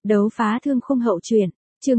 Đấu phá thương khung hậu truyện, chương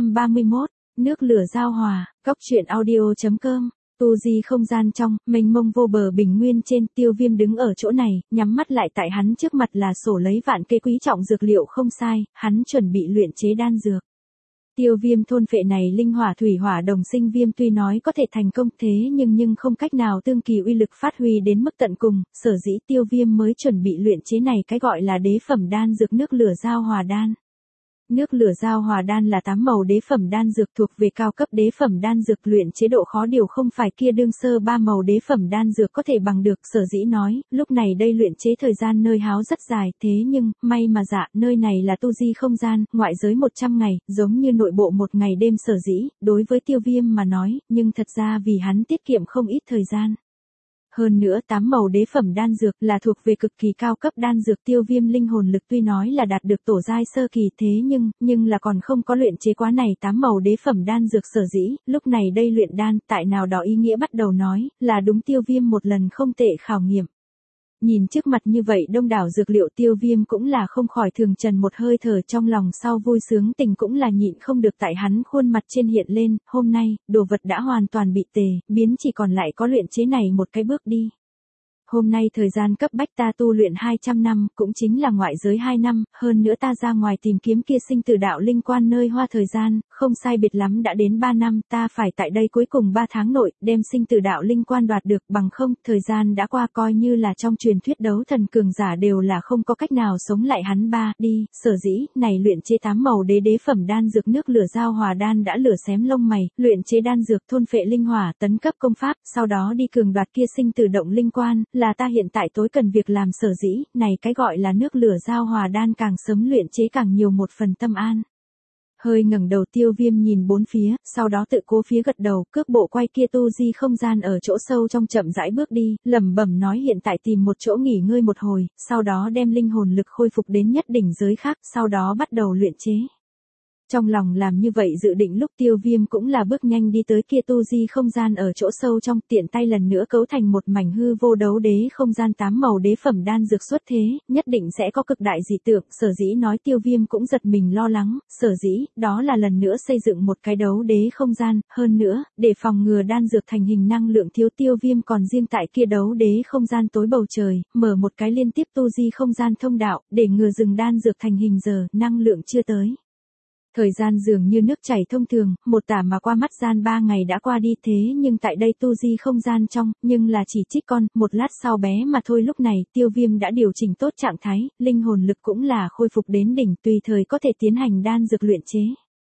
431, nước lửa giao hòa, góc truyện audio.com. Tu di không gian trong, mênh mông vô bờ bình nguyên trên, Tiêu Viêm đứng ở chỗ này, nhắm mắt lại, tại hắn trước mặt là sổ lấy vạn cây quý trọng dược liệu không sai, hắn chuẩn bị luyện chế đan dược. Tiêu Viêm thôn phệ này linh hỏa thủy hỏa đồng sinh viêm tuy nói có thể thành công thế nhưng không cách nào tương kỳ uy lực phát huy đến mức tận cùng, sở dĩ Tiêu Viêm mới chuẩn bị luyện chế này cái gọi là đế phẩm đan dược nước lửa giao hòa đan. Nước lửa giao hòa đan là 8 màu đế phẩm đan dược thuộc về cao cấp đế phẩm đan dược, luyện chế độ khó điều không phải kia đương sơ 3 màu đế phẩm đan dược có thể bằng được, sở dĩ nói, lúc này đây luyện chế thời gian nơi háo rất dài, thế nhưng, may mà dạ, nơi này là tu di không gian, ngoại giới 100 ngày, giống như nội bộ một ngày đêm, sở dĩ, đối với Tiêu Viêm mà nói, nhưng thật ra vì hắn tiết kiệm không ít thời gian. Hơn nữa 8 màu đế phẩm đan dược là thuộc về cực kỳ cao cấp đan dược, Tiêu Viêm linh hồn lực tuy nói là đạt được tổ giai sơ kỳ thế nhưng là còn không có luyện chế quá này 8 màu đế phẩm đan dược, sở dĩ, lúc này đây luyện đan, tại nào đó ý nghĩa bắt đầu nói, là đúng Tiêu Viêm một lần không tệ khảo nghiệm. Nhìn trước mặt như vậy đông đảo dược liệu, Tiêu Viêm cũng là không khỏi thường trần một hơi thở, trong lòng sau vui sướng tình cũng là nhịn không được, tại hắn khuôn mặt trên hiện lên, hôm nay, đồ vật đã hoàn toàn bị tề, biến chỉ còn lại có luyện chế này một cái bước đi. Hôm nay thời gian cấp bách, ta tu luyện 200 năm, cũng chính là ngoại giới 2 năm, hơn nữa ta ra ngoài tìm kiếm kia sinh tử đạo linh quan nơi hoa thời gian, không sai biệt lắm đã đến 3 năm, ta phải tại đây cuối cùng 3 tháng nội, đem sinh tử đạo linh quan đoạt được, bằng không, thời gian đã qua, coi như là trong truyền thuyết đấu thần cường giả đều là không có cách nào sống lại hắn đi, sở dĩ, này luyện chế 8 màu đế phẩm đan dược nước lửa giao hòa đan đã lửa xém lông mày, luyện chế đan dược thôn phệ linh hỏa, tấn cấp công pháp, sau đó đi cường đoạt kia sinh tử động linh quan, là ta hiện tại tối cần việc làm, sở dĩ, này cái gọi là nước lửa giao hòa đan càng sớm luyện chế càng nhiều một phần tâm an. Hơi ngẩng đầu, Tiêu Viêm nhìn bốn phía, sau đó tự cố phía gật đầu, cước bộ quay kia tu di không gian ở chỗ sâu trong chậm rãi bước đi, lẩm bẩm nói hiện tại tìm một chỗ nghỉ ngơi một hồi, sau đó đem linh hồn lực khôi phục đến nhất đỉnh giới khác, sau đó bắt đầu luyện chế. Trong lòng làm như vậy dự định lúc, Tiêu Viêm cũng là bước nhanh đi tới kia tu di không gian ở chỗ sâu trong, tiện tay lần nữa cấu thành một mảnh hư vô đấu đế không gian, 8 màu đế phẩm đan dược xuất thế, nhất định sẽ có cực đại dị tượng, sở dĩ nói Tiêu Viêm cũng giật mình lo lắng, sở dĩ, đó là lần nữa xây dựng một cái đấu đế không gian, hơn nữa, để phòng ngừa đan dược thành hình năng lượng thiếu, Tiêu Viêm còn riêng tại kia đấu đế không gian tối bầu trời, mở một cái liên tiếp tu di không gian thông đạo, để ngừa dừng đan dược thành hình giờ, năng lượng chưa tới. Thời gian dường như nước chảy thông thường, một tả mà qua mắt gian 3 ngày đã qua đi, thế nhưng tại đây tu di không gian trong, nhưng là chỉ trích con, một lát sau bé mà thôi, lúc này, Tiêu Viêm đã điều chỉnh tốt trạng thái, linh hồn lực cũng là khôi phục đến đỉnh, tùy thời có thể tiến hành đan dược luyện chế.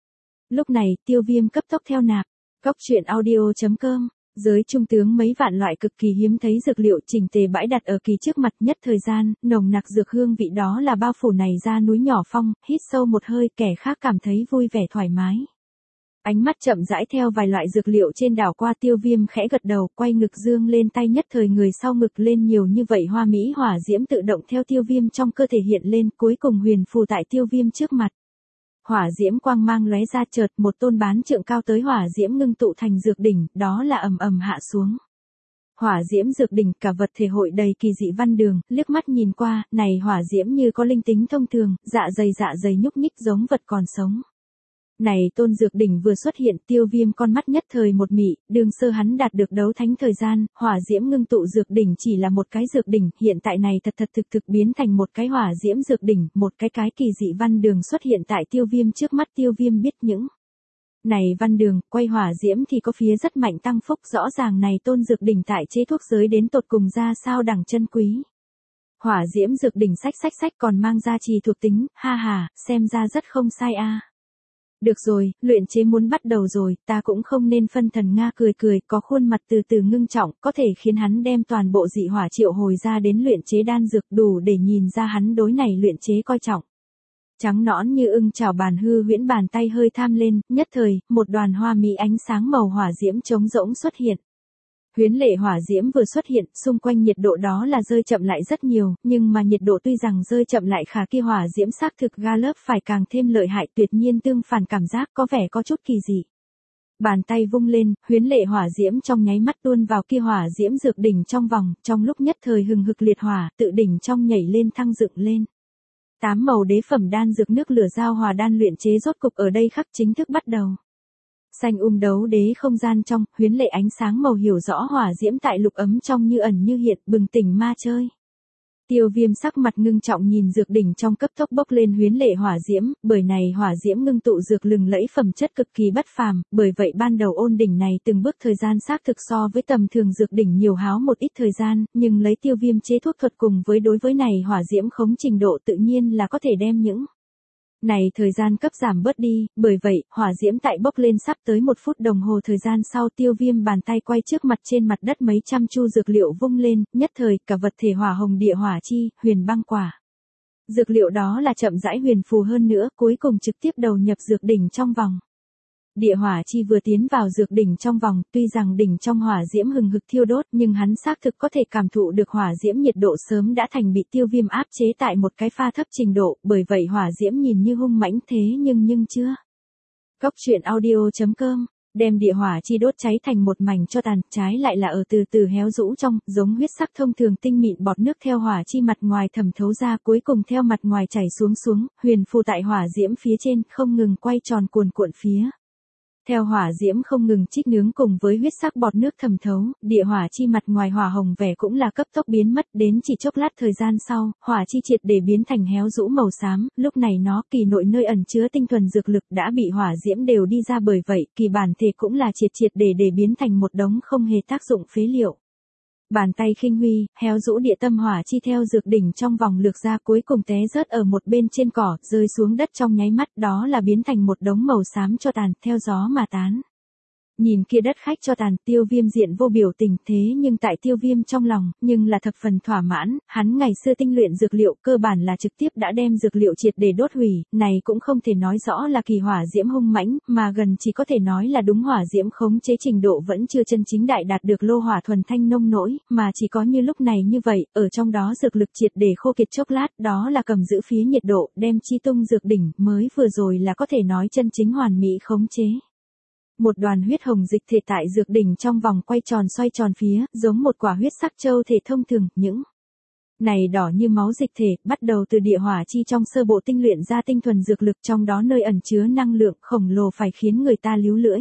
Lúc này, Tiêu Viêm cấp tốc theo nạp, góc truyện audio.com. Giới trung tướng mấy vạn loại cực kỳ hiếm thấy dược liệu chỉnh tề bãi đặt ở kỳ trước mặt, nhất thời gian, nồng nặc dược hương vị đó là bao phủ này ra núi nhỏ phong, hít sâu một hơi, kẻ khác cảm thấy vui vẻ thoải mái. Ánh mắt chậm rãi theo vài loại dược liệu trên đảo qua, Tiêu Viêm khẽ gật đầu, quay ngực dương lên tay, nhất thời người sau ngực lên nhiều như vậy hoa mỹ hỏa diễm tự động theo Tiêu Viêm trong cơ thể hiện lên, cuối cùng huyền phù tại Tiêu Viêm trước mặt. Hỏa diễm quang mang lóe ra, chợt một tôn bán trượng cao tới hỏa diễm ngưng tụ thành dược đỉnh, đó là ầm ầm hạ xuống. Hỏa diễm dược đỉnh, cả vật thể hội đầy kỳ dị văn đường, liếc mắt nhìn qua, này hỏa diễm như có linh tính thông thường, dạ dày nhúc nhích giống vật còn sống. Này tôn dược đỉnh vừa xuất hiện, Tiêu Viêm con mắt nhất thời một mị, đường sơ hắn đạt được đấu thánh thời gian, hỏa diễm ngưng tụ dược đỉnh chỉ là một cái dược đỉnh, hiện tại này thật thực biến thành một cái hỏa diễm dược đỉnh, một cái kỳ dị văn đường xuất hiện tại Tiêu Viêm trước mắt. Tiêu Viêm biết những này văn đường, quay hỏa diễm thì có phía rất mạnh tăng phúc, rõ ràng này tôn dược đỉnh tại chế thuốc giới đến tột cùng ra sao đẳng chân quý. Hỏa diễm dược đỉnh sách còn mang ra trì thuộc tính, ha, xem ra rất không sai a. Được rồi, luyện chế muốn bắt đầu rồi, ta cũng không nên phân thần nga, cười, có khuôn mặt từ từ ngưng trọng, có thể khiến hắn đem toàn bộ dị hỏa triệu hồi ra đến luyện chế đan dược, đủ để nhìn ra hắn đối này luyện chế coi trọng. Trắng nõn như ưng chảo bàn hư huyễn bàn tay hơi tham lên, nhất thời, một đoàn hoa mỹ ánh sáng màu hỏa diễm trống rỗng xuất hiện. Huyễn lệ hỏa diễm vừa xuất hiện, xung quanh nhiệt độ đó là rơi chậm lại rất nhiều, nhưng mà nhiệt độ tuy rằng rơi chậm lại, khả kia hỏa diễm xác thực ga lớp phải càng thêm lợi hại, tuyệt nhiên tương phản, cảm giác có vẻ có chút kỳ dị. Bàn tay vung lên, huyễn lệ hỏa diễm trong nháy mắt tuôn vào kia hỏa diễm dược đỉnh trong vòng, trong lúc nhất thời hừng hực liệt hỏa, tự đỉnh trong nhảy lên thăng dựng lên. Tám màu đế phẩm đan dược nước lửa giao hòa đan luyện chế rốt cục ở đây khắc chính thức bắt đầu. Xanh đấu đế không gian trong, huyến lệ ánh sáng màu hiểu rõ hỏa diễm tại lục ấm trong như ẩn như hiện, bừng tỉnh ma chơi. Tiêu Viêm sắc mặt ngưng trọng nhìn dược đỉnh trong cấp tốc bốc lên huyến lệ hỏa diễm, bởi này hỏa diễm ngưng tụ dược lừng lẫy phẩm chất cực kỳ bất phàm, bởi vậy ban đầu ôn đỉnh này từng bước thời gian xác thực so với tầm thường dược đỉnh nhiều háo một ít thời gian, nhưng lấy Tiêu Viêm chế thuốc thuật cùng với đối với này hỏa diễm khống trình độ tự nhiên là có thể đem những này thời gian cấp giảm bớt đi, bởi vậy, hỏa diễm tại bốc lên sắp tới 1 phút đồng hồ thời gian sau Tiêu Viêm bàn tay quay trước mặt trên mặt đất mấy trăm chu dược liệu vung lên, nhất thời cả vật thể hỏa hồng địa hỏa chi, huyền băng quả. Dược liệu đó là chậm rãi huyền phù hơn nữa, cuối cùng trực tiếp đầu nhập dược đỉnh trong vòng. Địa hỏa chi vừa tiến vào dược đỉnh trong vòng, tuy rằng đỉnh trong hỏa diễm hừng hực thiêu đốt, nhưng hắn xác thực có thể cảm thụ được hỏa diễm nhiệt độ sớm đã thành bị Tiêu Viêm áp chế tại một cái pha thấp trình độ, bởi vậy hỏa diễm nhìn như hung mãnh thế nhưng chưa. Cốc truyện audio.com, đem địa hỏa chi đốt cháy thành một mảnh cho tàn, trái lại là ở từ từ héo rũ trong, giống huyết sắc thông thường tinh mịn bọt nước theo hỏa chi mặt ngoài thẩm thấu ra, cuối cùng theo mặt ngoài chảy xuống, huyền phù tại hỏa diễm phía trên, không ngừng quay tròn cuồn cuộn phía. Theo hỏa diễm không ngừng chích nướng cùng với huyết sắc bọt nước thẩm thấu, địa hỏa chi mặt ngoài hỏa hồng vẻ cũng là cấp tốc biến mất, đến chỉ chốc lát thời gian sau, hỏa chi triệt để biến thành héo rũ màu xám, lúc này nó kỳ nội nơi ẩn chứa tinh thuần dược lực đã bị hỏa diễm đều đi ra, bởi vậy, kỳ bản thể cũng là triệt để biến thành một đống không hề tác dụng phế liệu. Bàn tay khinh huy, héo rũ địa tâm hỏa chi theo dược đỉnh trong vòng lược ra, cuối cùng té rớt ở một bên trên cỏ, rơi xuống đất trong nháy mắt, đó là biến thành một đống màu xám cho tàn, theo gió mà tán. Nhìn kia đất khách cho tàn, Tiêu Viêm diện vô biểu tình, thế nhưng tại Tiêu Viêm trong lòng, nhưng là thập phần thỏa mãn, hắn ngày xưa tinh luyện dược liệu cơ bản là trực tiếp đã đem dược liệu triệt để đốt hủy, này cũng không thể nói rõ là kỳ hỏa diễm hung mãnh, mà gần chỉ có thể nói là đúng hỏa diễm khống chế trình độ vẫn chưa chân chính đại đạt được lô hỏa thuần thanh nông nỗi, mà chỉ có như lúc này như vậy, ở trong đó dược lực triệt để khô kiệt chốc lát, đó là cầm giữ phía nhiệt độ, đem chi tung dược đỉnh, mới vừa rồi là có thể nói chân chính hoàn mỹ khống chế. Một đoàn huyết hồng dịch thể tại dược đỉnh trong vòng quay tròn xoay tròn phía, giống một quả huyết sắc châu thể thông thường, những này đỏ như máu dịch thể, bắt đầu từ địa hỏa chi trong sơ bộ tinh luyện ra tinh thuần dược lực, trong đó nơi ẩn chứa năng lượng khổng lồ phải khiến người ta líu lưỡi.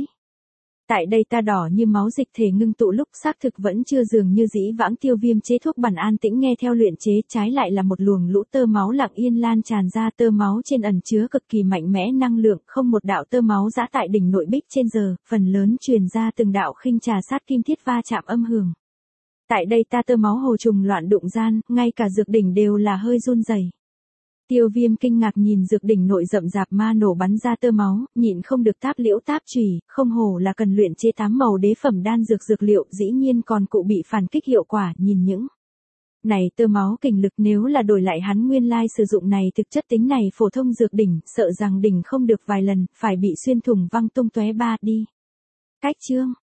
Tại đây ta đỏ như máu dịch thể ngưng tụ lúc xác thực vẫn chưa dường như dĩ vãng Tiêu Viêm chế thuốc bản an tĩnh nghe theo luyện chế, trái lại là một luồng lũ tơ máu lặng yên lan tràn ra, tơ máu trên ẩn chứa cực kỳ mạnh mẽ năng lượng, không một đạo tơ máu giã tại đỉnh nội bích trên giờ, phần lớn truyền ra từng đạo khinh trà sát kim thiết va chạm âm hưởng. Tại đây ta tơ máu hồ trùng loạn đụng gian, ngay cả dược đỉnh đều là hơi run rẩy. Tiêu Viêm kinh ngạc nhìn dược đỉnh nội rậm rạp ma nổ bắn ra tơ máu, nhịn không được táp liễu táp chùy, không hổ là cần luyện chế 8 màu đế phẩm đan dược liệu, dĩ nhiên còn cụ bị phản kích hiệu quả, nhìn những này tơ máu kình lực, nếu là đổi lại hắn nguyên lai sử dụng này thực chất tính này phổ thông dược đỉnh, sợ rằng đỉnh không được vài lần, phải bị xuyên thủng văng tung tóe ba đi. Cách chương